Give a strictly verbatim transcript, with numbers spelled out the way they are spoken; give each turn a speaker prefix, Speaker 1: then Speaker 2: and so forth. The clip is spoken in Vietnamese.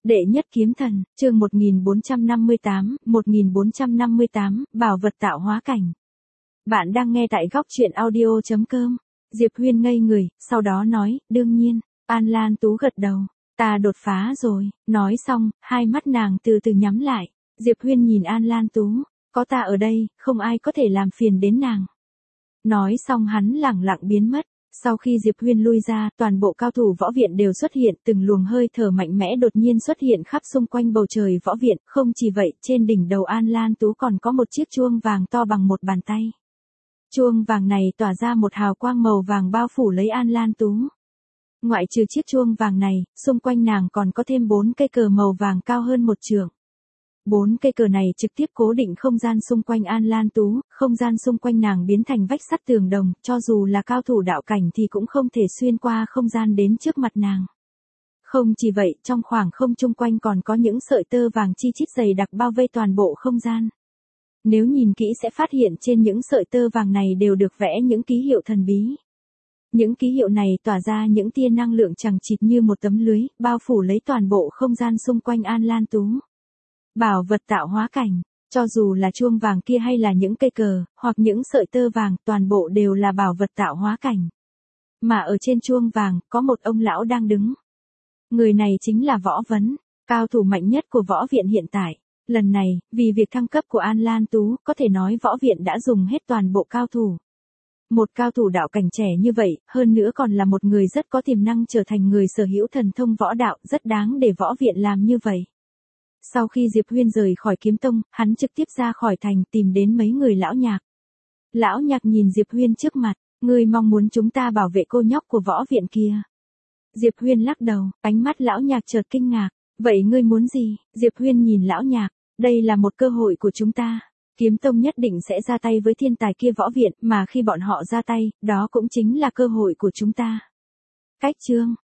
Speaker 1: Đệ nhất kiếm thần, chương một nghìn bốn trăm năm mươi tám, một nghìn bốn trăm năm mươi tám, bảo vật tạo hóa cảnh. Bạn đang nghe tại góc truyện audio chấm com. Diệp Huyên ngây người, sau đó nói, đương nhiên. An Lan Tú gật đầu, ta đột phá rồi. Nói xong, hai mắt nàng từ từ nhắm lại. Diệp Huyên nhìn An Lan Tú, có ta ở đây, không ai có thể làm phiền đến nàng. Nói xong hắn lẳng lặng biến mất. Sau khi Diệp Huyên lui ra, toàn bộ cao thủ võ viện đều xuất hiện, từng luồng hơi thở mạnh mẽ đột nhiên xuất hiện khắp xung quanh bầu trời võ viện, không chỉ vậy, trên đỉnh đầu An Lan Tú còn có một chiếc chuông vàng to bằng một bàn tay. Chuông vàng này tỏa ra một hào quang màu vàng bao phủ lấy An Lan Tú. Ngoại trừ chiếc chuông vàng này, xung quanh nàng còn có thêm bốn cây cờ màu vàng cao hơn một trượng. Bốn cây cờ này trực tiếp cố định không gian xung quanh An Lan Tú, không gian xung quanh nàng biến thành vách sắt tường đồng, cho dù là cao thủ đạo cảnh thì cũng không thể xuyên qua không gian đến trước mặt nàng. Không chỉ vậy, trong khoảng không chung quanh còn có những sợi tơ vàng chi chít dày đặc bao vây toàn bộ không gian. Nếu nhìn kỹ sẽ phát hiện trên những sợi tơ vàng này đều được vẽ những ký hiệu thần bí. Những ký hiệu này tỏa ra những tia năng lượng chằng chịt như một tấm lưới, bao phủ lấy toàn bộ không gian xung quanh An Lan Tú. Bảo vật tạo hóa cảnh, cho dù là chuông vàng kia hay là những cây cờ, hoặc những sợi tơ vàng, toàn bộ đều là bảo vật tạo hóa cảnh. Mà ở trên chuông vàng, có một ông lão đang đứng. Người này chính là Võ Vấn, cao thủ mạnh nhất của võ viện hiện tại. Lần này, vì việc thăng cấp của An Lan Tú, có thể nói võ viện đã dùng hết toàn bộ cao thủ. Một cao thủ đạo cảnh trẻ như vậy, hơn nữa còn là một người rất có tiềm năng trở thành người sở hữu thần thông võ đạo, rất đáng để võ viện làm như vậy. Sau khi Diệp Huyên rời khỏi kiếm tông, hắn trực tiếp ra khỏi thành tìm đến mấy người lão nhạc. Lão nhạc nhìn Diệp Huyên trước mặt, ngươi mong muốn chúng ta bảo vệ cô nhóc của võ viện kia. Diệp Huyên lắc đầu, ánh mắt lão nhạc chợt kinh ngạc, vậy ngươi muốn gì? Diệp Huyên nhìn lão nhạc, đây là một cơ hội của chúng ta. Kiếm tông nhất định sẽ ra tay với thiên tài kia võ viện, mà khi bọn họ ra tay, đó cũng chính là cơ hội của chúng ta. Cách chương,